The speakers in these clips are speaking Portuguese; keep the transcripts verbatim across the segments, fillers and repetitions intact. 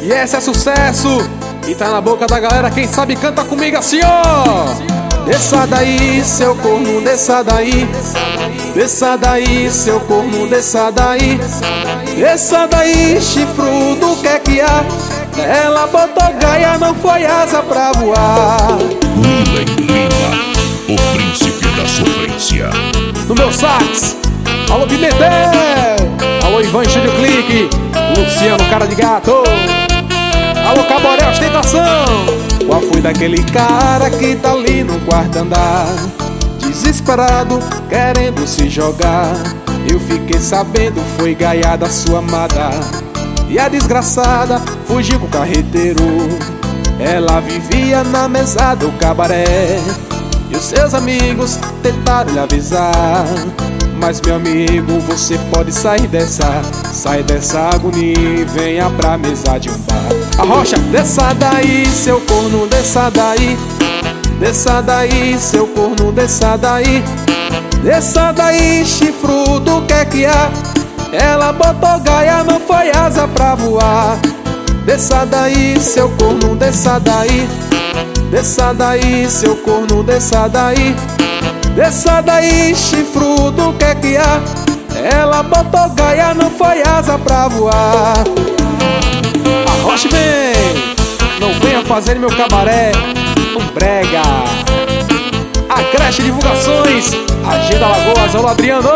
E esse é sucesso e tá na boca da galera. Quem sabe canta comigo assim, ó. Desça daí, seu corno, desça daí. Desça daí, seu corno, desça daí. Desça daí, chifrudo, o que é que há? Ela botou gaia, não foi asa pra voar. Rulen Lima, o príncipe da sofrência. No meu sax, alô Pimentel. Alô Ivan, Estúdio Clique. Luciano, cara de gato. Alô Caboré, ostentação. Qual foi daquele cara que tá ali no quarto andar, desesperado, querendo se jogar? Eu fiquei sabendo, foi gaia da sua amada. E a desgraçada fugiu com o carreteiro. Ela vivia na mesa do cabaré. E os seus amigos tentaram lhe avisar, mas meu amigo, você pode sair dessa, sai dessa agonia e venha pra mesa de um bar. Arrocha, desça daí, seu corno, desça daí. Desça daí, seu corno, desça daí. Desça daí, chifrudo, o que é que há? Ela botou gaia, não foi asa pra voar. Desça daí, seu corno, desça daí. Desça daí, seu corno, desça daí. Desça daí, chifrudo, o que é que há? Ela botou gaia, não foi asa pra voar. Arrocha bem, não venha fazer meu cabaré um brega. A Creche Divulgações, Agenda Lagoas, alô Adriano.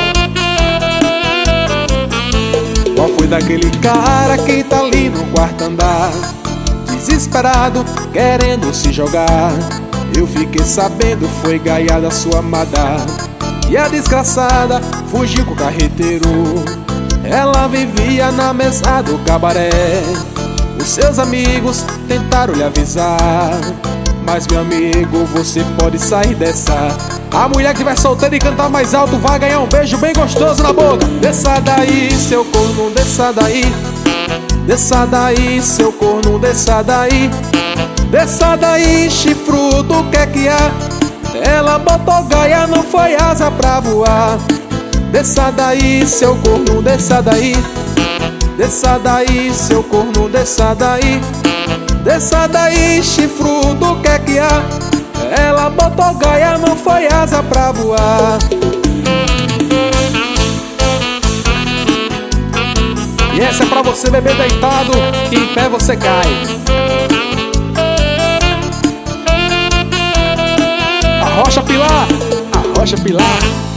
Qual foi daquele cara que tá ali no quarto andar, desesperado, querendo se jogar? Eu fiquei sabendo, foi gaia da sua amada. E a desgraçada fugiu com o carreteiro. Ela vivia na mesa do cabaré. Os seus amigos tentaram lhe avisar, mas meu amigo, você pode sair dessa. A mulher que vai solteira e cantar mais alto vai ganhar um beijo bem gostoso na boca. Desça daí, seu corno, desça daí. Desça daí, seu corno, desça daí. Desça daí, chifrudo, o que é que há? Ela botou gaia, não foi asa pra voar. Desça daí, seu corno, desça daí. Desça daí, seu corno, desça daí. Desça daí, chifrudo, o que é que há? Ela botou gaia, não foi asa pra voar. E essa é pra você beber deitado, e em pé você cai. Arrocha Pilar, arrocha Pilar.